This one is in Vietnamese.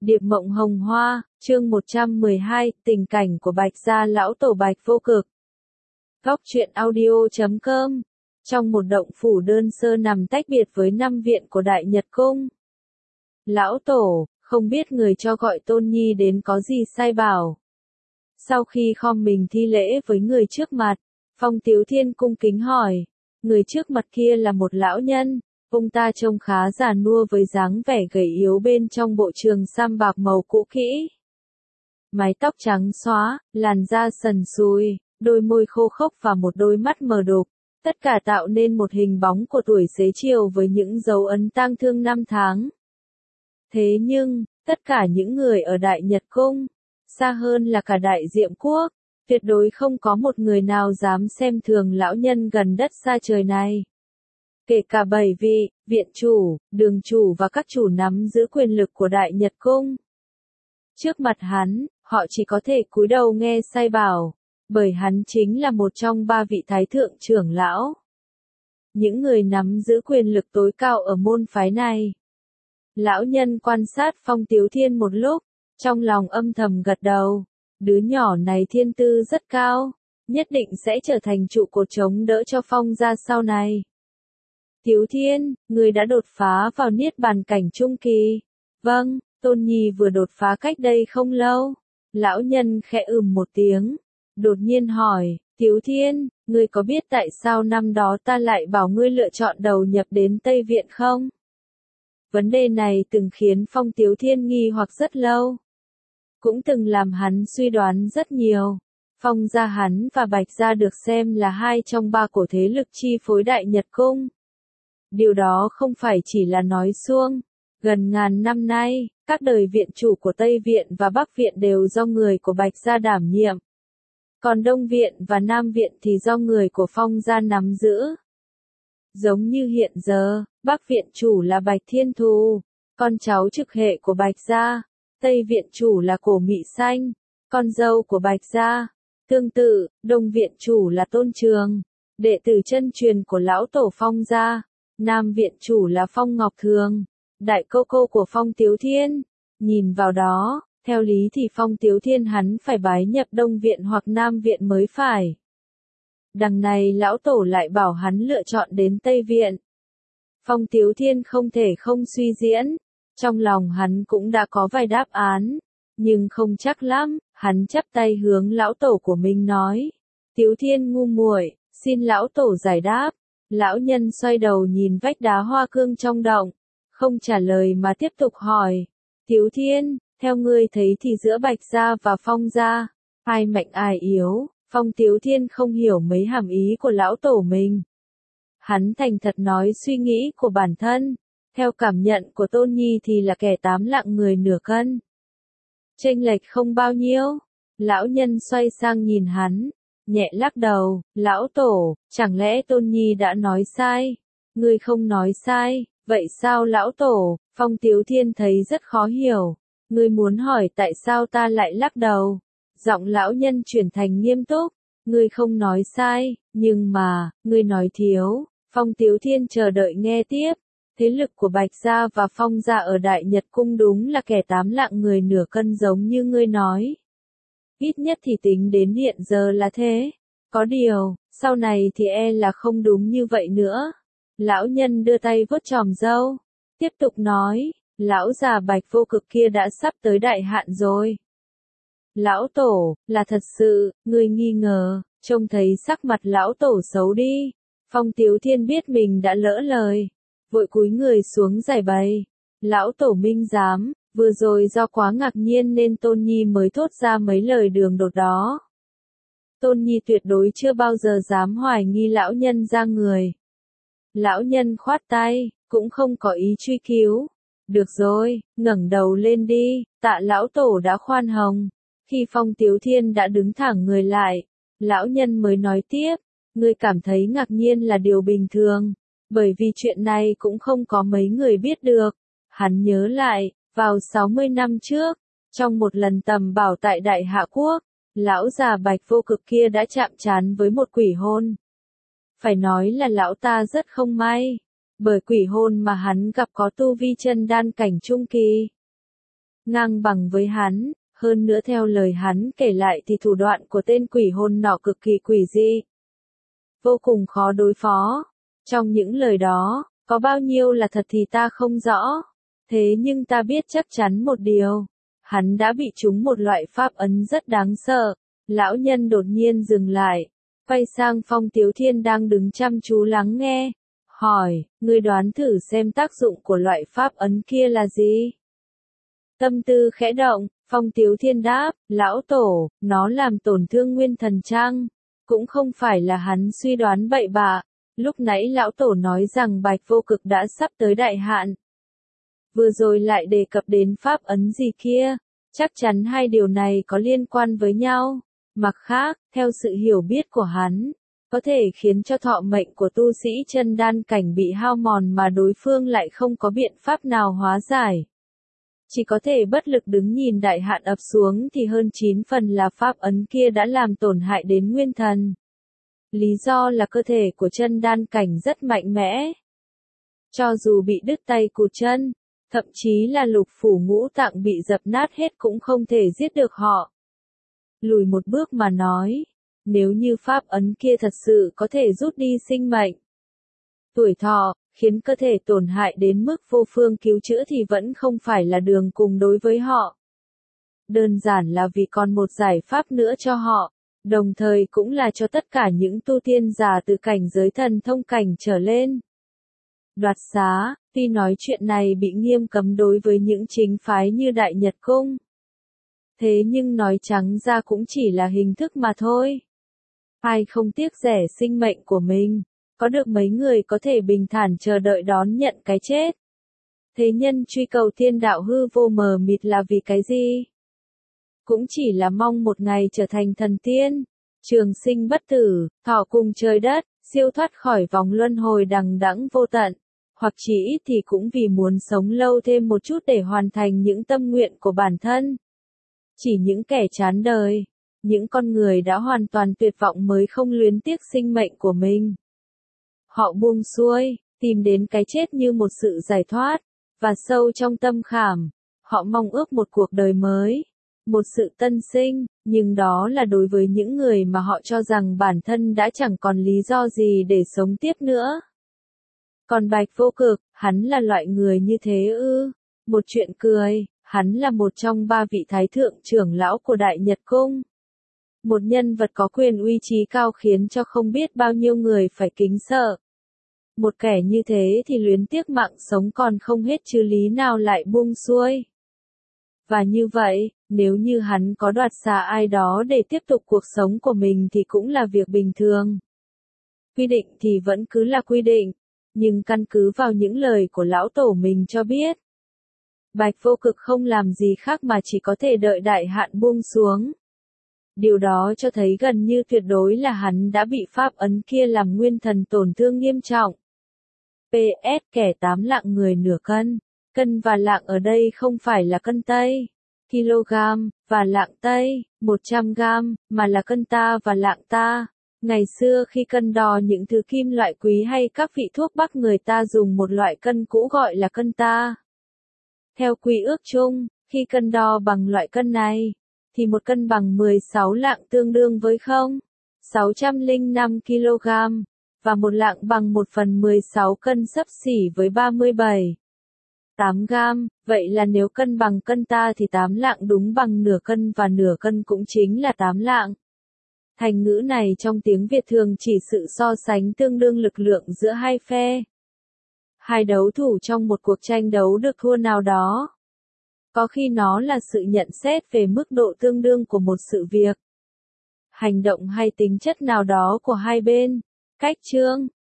Điệp Mộng Hồng Hoa, chương 112, tình cảnh của Bạch gia lão tổ Bạch Vô Cực. Góc truyện audio.com. Trong một động phủ đơn sơ nằm tách biệt với năm viện của Đại Nhật Cung. Lão tổ, không biết người cho gọi Tôn Nhi đến có gì sai bảo. Sau khi khom mình thi lễ với người trước mặt, Phong Tiếu Thiên cung kính hỏi. Người trước mặt kia là một lão nhân. Ông ta trông khá già nua với dáng vẻ gầy yếu bên trong bộ trường sam bạc màu cũ kỹ. Mái tóc trắng xóa, làn da sần sùi, đôi môi khô khốc và một đôi mắt mờ đục. Tất cả tạo nên một hình bóng của tuổi xế chiều với những dấu ấn tang thương năm tháng. Thế nhưng, tất cả những người ở Đại Nhật Cung, xa hơn là cả Đại Diệm Quốc, tuyệt đối không có một người nào dám xem thường lão nhân gần đất xa trời này. Kể cả 7 vị, viện chủ, đường chủ và các chủ nắm giữ quyền lực của Đại Nhật Cung. Trước mặt hắn, họ chỉ có thể cúi đầu nghe sai bảo, bởi hắn chính là một trong 3 vị thái thượng trưởng lão. Những người nắm giữ quyền lực tối cao ở môn phái này. Lão nhân quan sát Phong Tiếu Thiên một lúc, trong lòng âm thầm gật đầu. Đứa nhỏ này thiên tư rất cao, nhất định sẽ trở thành trụ cột chống đỡ cho Phong gia sau này. Tiếu Thiên, người đã đột phá vào Niết Bàn cảnh trung kỳ. Vâng, Tôn Nhi vừa đột phá cách đây không lâu. Lão nhân khẽ một tiếng, đột nhiên hỏi, Tiếu Thiên, ngươi có biết tại sao năm đó ta lại bảo ngươi lựa chọn đầu nhập đến Tây Viện không? Vấn đề này từng khiến Phong Tiếu Thiên nghi hoặc rất lâu. Cũng từng làm hắn suy đoán rất nhiều. Phong gia hắn và Bạch gia được xem là 2 trong 3 cổ thế lực chi phối Đại Nhật Cung. Điều đó không phải chỉ là nói suông. Gần ngàn năm nay, các đời viện chủ của Tây Viện và Bắc Viện đều do người của Bạch gia đảm nhiệm. Còn Đông Viện và Nam Viện thì do người của Phong gia nắm giữ. Giống như hiện giờ, Bắc Viện chủ là Bạch Thiên Thù, con cháu trực hệ của Bạch gia. Tây Viện chủ là Cổ Mị Xanh, con dâu của Bạch gia. Tương tự, Đông Viện chủ là Tôn Trường, đệ tử chân truyền của lão tổ Phong gia. Nam Viện chủ là Phong Ngọc Thường, đại cô cô của Phong Tiếu Thiên. Nhìn vào đó, theo lý thì Phong Tiếu Thiên hắn phải bái nhập Đông Viện hoặc Nam Viện mới phải. Đằng này lão tổ lại bảo hắn lựa chọn đến Tây Viện. Phong Tiếu Thiên không thể không suy diễn. Trong lòng hắn cũng đã có vài đáp án, nhưng không chắc lắm. Hắn chắp tay hướng lão tổ của mình nói, Tiếu Thiên ngu muội, xin lão tổ giải đáp. Lão nhân xoay đầu nhìn vách đá hoa cương trong động, không trả lời mà tiếp tục hỏi, Tiếu Thiên, theo ngươi thấy thì giữa Bạch gia và Phong gia, ai mạnh ai yếu? Phong Tiếu Thiên không hiểu mấy hàm ý của lão tổ mình. Hắn thành thật nói suy nghĩ của bản thân. Theo cảm nhận của Tôn Nhi thì là kẻ 8 lạng người nửa cân. Chênh lệch không bao nhiêu. Lão nhân xoay sang nhìn hắn, nhẹ lắc đầu, lão tổ, chẳng lẽ Tôn Nhi đã nói sai? Ngươi không nói sai, vậy sao lão tổ? Phong Tiếu Thiên thấy rất khó hiểu. Ngươi muốn hỏi tại sao ta lại lắc đầu? Giọng lão nhân chuyển thành nghiêm túc. Ngươi không nói sai, nhưng mà, ngươi nói thiếu. Phong Tiếu Thiên chờ đợi nghe tiếp. Thế lực của Bạch gia và Phong gia ở Đại Nhật Cung đúng là kẻ 8 lạng người nửa cân giống như ngươi nói. Ít nhất thì tính đến hiện giờ là thế. Có điều, sau này thì e là không đúng như vậy nữa. Lão nhân đưa tay vuốt chòm râu, tiếp tục nói, lão già Bạch Vô Cực kia đã sắp tới đại hạn rồi. Lão tổ, là thật sự, ngươi nghi ngờ, trông thấy sắc mặt lão tổ xấu đi. Phong Tiếu Thiên biết mình đã lỡ lời, vội cúi người xuống giải bày. Lão tổ minh giám, vừa rồi do quá ngạc nhiên nên Tôn Nhi mới thốt ra mấy lời đường đột đó. Tôn Nhi tuyệt đối chưa bao giờ dám hoài nghi lão nhân ra người. Lão nhân khoát tay, cũng không có ý truy cứu. Được rồi, ngẩng đầu lên đi, tạ lão tổ đã khoan hồng. Khi Phong Tiếu Thiên đã đứng thẳng người lại, lão nhân mới nói tiếp, ngươi cảm thấy ngạc nhiên là điều bình thường. Bởi vì chuyện này cũng không có mấy người biết được. Hắn nhớ lại, vào 60 năm trước, trong một lần tầm bảo tại Đại Hạ Quốc, lão già Bạch Vô Cực kia đã chạm trán với một quỷ hôn. Phải nói là lão ta rất không may, bởi quỷ hôn mà hắn gặp có tu vi chân đan cảnh trung kỳ. ngang bằng với hắn, hơn nữa theo lời hắn kể lại thì thủ đoạn của tên quỷ hồn nọ cực kỳ quỷ dị, vô cùng khó đối phó. Trong những lời đó, có bao nhiêu là thật thì ta không rõ, thế nhưng ta biết chắc chắn một điều, hắn đã bị trúng một loại pháp ấn rất đáng sợ. Lão nhân đột nhiên dừng lại, quay sang Phong Tiếu Thiên đang đứng chăm chú lắng nghe, hỏi, ngươi đoán thử xem tác dụng của loại pháp ấn kia là gì? Tâm tư khẽ động, Phong Tiếu Thiên đáp, lão tổ, nó làm tổn thương nguyên thần chăng? Cũng không phải là hắn suy đoán bậy bạ, lúc nãy lão tổ nói rằng Bạch Vô Cực đã sắp tới đại hạn. Vừa rồi lại đề cập đến pháp ấn gì kia, chắc chắn hai điều này có liên quan với nhau. Mặt khác, theo sự hiểu biết của hắn, có thể khiến cho thọ mệnh của tu sĩ chân đan cảnh bị hao mòn mà đối phương lại không có biện pháp nào hóa giải. Chỉ có thể bất lực đứng nhìn đại hạn ập xuống thì hơn 9 phần là pháp ấn kia đã làm tổn hại đến nguyên thần. Lý do là cơ thể của chân đan cảnh rất mạnh mẽ. Cho dù bị đứt tay cụt chân, thậm chí là lục phủ ngũ tạng bị dập nát hết cũng không thể giết được họ. Lùi một bước mà nói, nếu như pháp ấn kia thật sự có thể rút đi sinh mệnh, tuổi thọ, khiến cơ thể tổn hại đến mức vô phương cứu chữa thì vẫn không phải là đường cùng đối với họ. Đơn giản là vì còn một giải pháp nữa cho họ, đồng thời cũng là cho tất cả những tu tiên giả từ cảnh giới thần thông cảnh trở lên. Đoạt xá, tuy nói chuyện này bị nghiêm cấm đối với những chính phái như Đại Nhật Cung. Thế nhưng nói trắng ra cũng chỉ là hình thức mà thôi. Ai không tiếc rẻ sinh mệnh của mình, có được mấy người có thể bình thản chờ đợi đón nhận cái chết. Thế nhân truy cầu thiên đạo hư vô mờ mịt là vì cái gì? Cũng chỉ là mong một ngày trở thành thần tiên, trường sinh bất tử, thọ cùng trời đất, siêu thoát khỏi vòng luân hồi đằng đẵng vô tận. Hoặc chỉ ít thì cũng vì muốn sống lâu thêm một chút để hoàn thành những tâm nguyện của bản thân. Chỉ những kẻ chán đời, những con người đã hoàn toàn tuyệt vọng mới không luyến tiếc sinh mệnh của mình. Họ buông xuôi, tìm đến cái chết như một sự giải thoát, và sâu trong tâm khảm, họ mong ước một cuộc đời mới, một sự tân sinh, nhưng đó là đối với những người mà họ cho rằng bản thân đã chẳng còn lý do gì để sống tiếp nữa. Còn Bạch Vô Cực, hắn là loại người như thế ư? Một chuyện cười, hắn là một trong 3 vị thái thượng trưởng lão của Đại Nhật Cung. Một nhân vật có quyền uy trí cao khiến cho không biết bao nhiêu người phải kính sợ. Một kẻ như thế thì luyến tiếc mạng sống còn không hết chứ lý nào lại buông xuôi. Và như vậy, nếu như hắn có đoạt xá ai đó để tiếp tục cuộc sống của mình thì cũng là việc bình thường. Quy định thì vẫn cứ là quy định, nhưng căn cứ vào những lời của lão tổ mình cho biết, Bạch Vô Cực không làm gì khác mà chỉ có thể đợi đại hạn buông xuống. Điều đó cho thấy gần như tuyệt đối là hắn đã bị pháp ấn kia làm nguyên thần tổn thương nghiêm trọng. PS, kẻ 8 lạng người nửa cân. Cân và lạng ở đây không phải là cân Tây, kg, và lạng Tây, 100 gram, mà là cân ta và lạng ta. Ngày xưa khi cân đo những thứ kim loại quý hay các vị thuốc bắc người ta dùng một loại cân cũ gọi là cân ta. Theo quy ước chung, khi cân đo bằng loại cân này, thì một cân bằng 16 lạng tương đương với 605 kg, và một lạng bằng 1/16 cân xấp xỉ với 37,8 gam. Vậy là nếu cân bằng cân ta thì 8 lạng đúng bằng nửa cân và nửa cân cũng chính là 8 lạng. Thành ngữ này trong tiếng Việt thường chỉ sự so sánh tương đương lực lượng giữa hai phe. Hai đấu thủ trong một cuộc tranh đấu được thua nào đó. Có khi nó là sự nhận xét về mức độ tương đương của một sự việc, hành động hay tính chất nào đó của hai bên. Cách chương